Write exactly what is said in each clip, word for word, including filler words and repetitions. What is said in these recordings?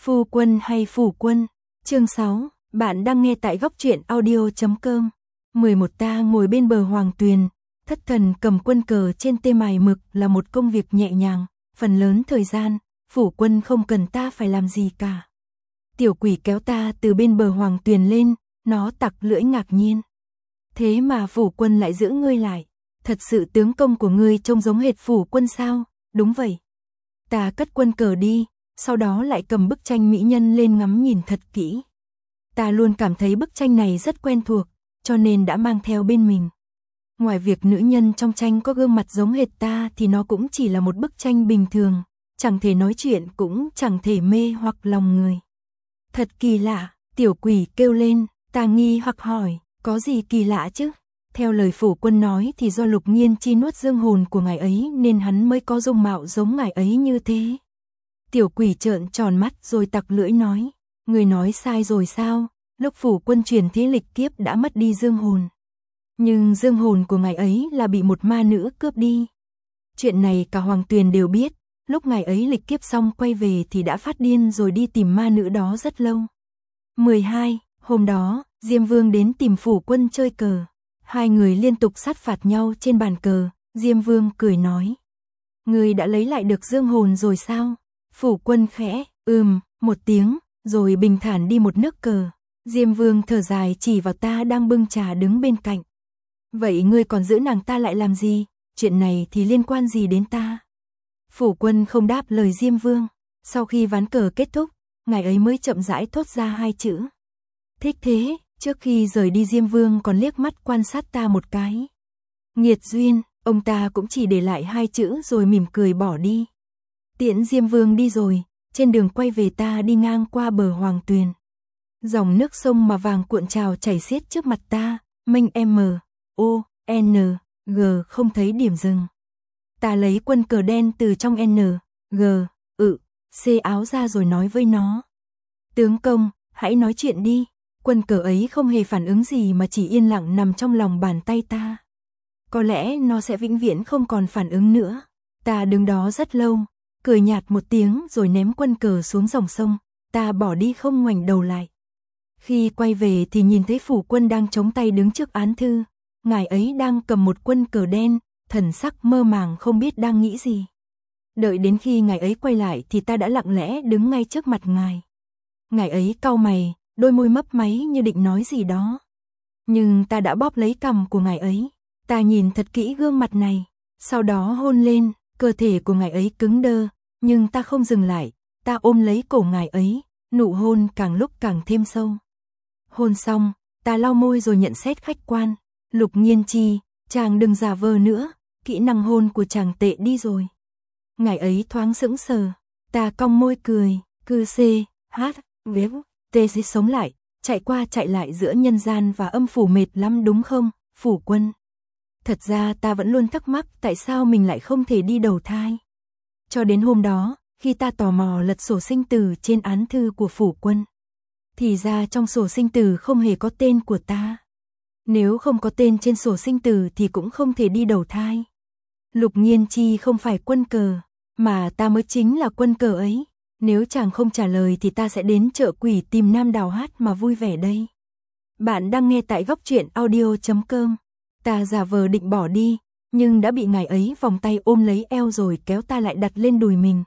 Phu quân hay phủ quân? Chương sáu, bạn đang nghe tại góc truyện audio chấm com. mười một Ta ngồi bên bờ hoàng tuyền, thất thần cầm quân cờ trên tê mài mực là một công việc nhẹ nhàng, phần lớn thời gian, phủ quân không cần ta phải làm gì cả. Tiểu quỷ kéo ta từ bên bờ hoàng tuyền lên, nó tặc lưỡi ngạc nhiên. Thế mà phủ quân lại giữ ngươi lại, thật sự tướng công của ngươi trông giống hệt phủ quân sao? Đúng vậy. Ta cất quân cờ đi, sau đó lại cầm bức tranh mỹ nhân lên ngắm nhìn thật kỹ. Ta luôn cảm thấy bức tranh này rất quen thuộc, cho nên đã mang theo bên mình. Ngoài việc nữ nhân trong tranh có gương mặt giống hệt ta thì nó cũng chỉ là một bức tranh bình thường, chẳng thể nói chuyện cũng chẳng thể mê hoặc lòng người. Thật kỳ lạ, tiểu quỷ kêu lên, ta nghi hoặc hỏi, có gì kỳ lạ chứ? Theo lời phủ quân nói thì do Lục Nghiên Chi nuốt dương hồn của ngài ấy nên hắn mới có dung mạo giống ngài ấy như thế. Tiểu quỷ trợn tròn mắt rồi tặc lưỡi nói, người nói sai rồi sao? Lúc phủ quân truyền thế lịch kiếp đã mất đi dương hồn. Nhưng dương hồn của ngài ấy là bị một ma nữ cướp đi. Chuyện này cả Hoàng Tuyền đều biết, lúc ngài ấy lịch kiếp xong quay về thì đã phát điên rồi đi tìm ma nữ đó rất lâu. mười hai. Hôm đó, Diêm Vương đến tìm phủ quân chơi cờ. Hai người liên tục sát phạt nhau trên bàn cờ, Diêm Vương cười nói. Người đã lấy lại được dương hồn rồi sao? Phủ quân khẽ, ừm, một tiếng, rồi bình thản đi một nước cờ. Diêm Vương thở dài chỉ vào ta đang bưng trà đứng bên cạnh. Vậy ngươi còn giữ nàng ta lại làm gì? Chuyện này thì liên quan gì đến ta? Phủ quân không đáp lời Diêm Vương. Sau khi ván cờ kết thúc, ngài ấy mới chậm rãi thốt ra hai chữ. Thích thế. Trước khi rời đi Diêm Vương còn liếc mắt quan sát ta một cái. Nghiệt duyên, ông ta cũng chỉ để lại hai chữ rồi mỉm cười bỏ đi. Tiễn Diêm Vương đi rồi, trên đường quay về ta đi ngang qua bờ Hoàng Tuyền. Dòng nước sông mà vàng cuộn trào chảy xiết trước mặt ta, mênh M, O, N, G không thấy điểm dừng. Ta lấy quân cờ đen từ trong N, G, ự, C áo ra rồi nói với nó. Tướng công, hãy nói chuyện đi. Quân cờ ấy không hề phản ứng gì mà chỉ yên lặng nằm trong lòng bàn tay ta. Có lẽ nó sẽ vĩnh viễn không còn phản ứng nữa. Ta đứng đó rất lâu, cười nhạt một tiếng rồi ném quân cờ xuống dòng sông. Ta bỏ đi không ngoảnh đầu lại. Khi quay về thì nhìn thấy phủ quân đang chống tay đứng trước án thư. Ngài ấy đang cầm một quân cờ đen, thần sắc mơ màng không biết đang nghĩ gì. Đợi đến khi ngài ấy quay lại thì ta đã lặng lẽ đứng ngay trước mặt ngài. Ngài ấy cau mày, đôi môi mấp máy như định nói gì đó. Nhưng ta đã bóp lấy cằm của ngài ấy. Ta nhìn thật kỹ gương mặt này. Sau đó hôn lên, cơ thể của ngài ấy cứng đơ. Nhưng ta không dừng lại. Ta ôm lấy cổ ngài ấy. Nụ hôn càng lúc càng thêm sâu. Hôn xong, ta lau môi rồi nhận xét khách quan. Lục Nghiên Chi, chàng đừng giả vờ nữa. Kỹ năng hôn của chàng tệ đi rồi. Ngài ấy thoáng sững sờ. Ta cong môi cười. Cư C, hát, véo. Tê sẽ sống lại, chạy qua chạy lại giữa nhân gian và âm phủ mệt lắm đúng không, phủ quân? Thật ra ta vẫn luôn thắc mắc tại sao mình lại không thể đi đầu thai. Cho đến hôm đó, khi ta tò mò lật sổ sinh tử trên án thư của phủ quân. Thì ra trong sổ sinh tử không hề có tên của ta. Nếu không có tên trên sổ sinh tử thì cũng không thể đi đầu thai. Lục Nghiên Chi không phải quân cờ, mà ta mới chính là quân cờ ấy. Nếu chàng không trả lời thì ta sẽ đến chợ quỷ tìm Nam Đào hát mà vui vẻ đây. Bạn đang nghe tại góc truyện audio chấm com. Ta giả vờ định bỏ đi, nhưng đã bị ngài ấy vòng tay ôm lấy eo rồi kéo ta lại đặt lên đùi mình.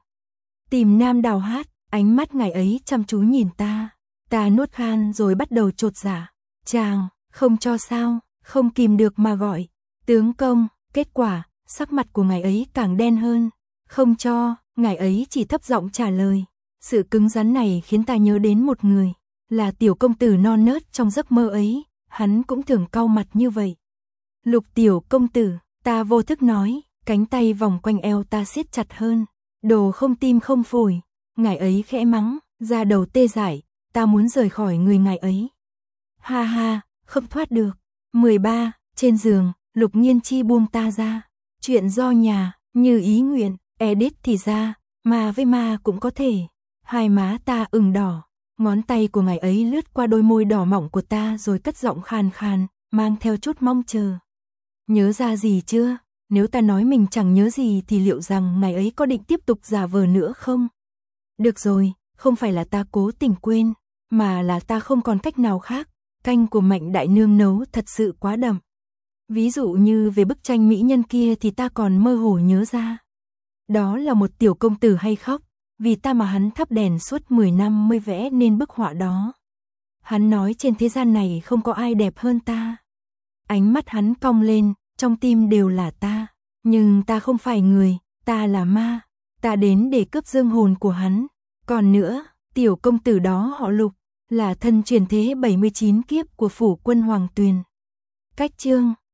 Tìm Nam Đào hát, ánh mắt ngài ấy chăm chú nhìn ta. Ta nuốt khan rồi bắt đầu chột dạ. Chàng, không cho sao, không kìm được mà gọi. Tướng công, kết quả, sắc mặt của ngài ấy càng đen hơn. Không cho. Ngài ấy chỉ thấp giọng trả lời. Sự cứng rắn này khiến ta nhớ đến một người. Là tiểu công tử non nớt trong giấc mơ ấy. Hắn cũng thường cau mặt như vậy. Lục tiểu công tử, ta vô thức nói. Cánh tay vòng quanh eo ta siết chặt hơn. Đồ không tim không phổi. Ngài ấy khẽ mắng, da đầu tê dại. Ta muốn rời khỏi người ngài ấy. Ha ha, không thoát được. mười ba. Trên giường, Lục Nghiên Chi buông ta ra. Chuyện do nhà, như ý nguyện. Edit thì ra, ma với ma cũng có thể. Hai má ta ửng đỏ, ngón tay của ngài ấy lướt qua đôi môi đỏ mỏng của ta rồi cất giọng khàn khàn, mang theo chút mong chờ. Nhớ ra gì chưa? Nếu ta nói mình chẳng nhớ gì thì liệu rằng ngài ấy có định tiếp tục giả vờ nữa không? Được rồi, không phải là ta cố tình quên, mà là ta không còn cách nào khác, canh của Mạnh đại nương nấu thật sự quá đậm. Ví dụ như về bức tranh mỹ nhân kia thì ta còn mơ hồ nhớ ra. Đó là một tiểu công tử hay khóc, vì ta mà hắn thắp đèn suốt mười năm mới vẽ nên bức họa đó. Hắn nói trên thế gian này không có ai đẹp hơn ta. Ánh mắt hắn cong lên, trong tim đều là ta. Nhưng ta không phải người, ta là ma. Ta đến để cướp dương hồn của hắn. Còn nữa, tiểu công tử đó họ Lục, là thân truyền thế bảy mươi chín kiếp của phủ quân Hoàng Tuyền. Cách chương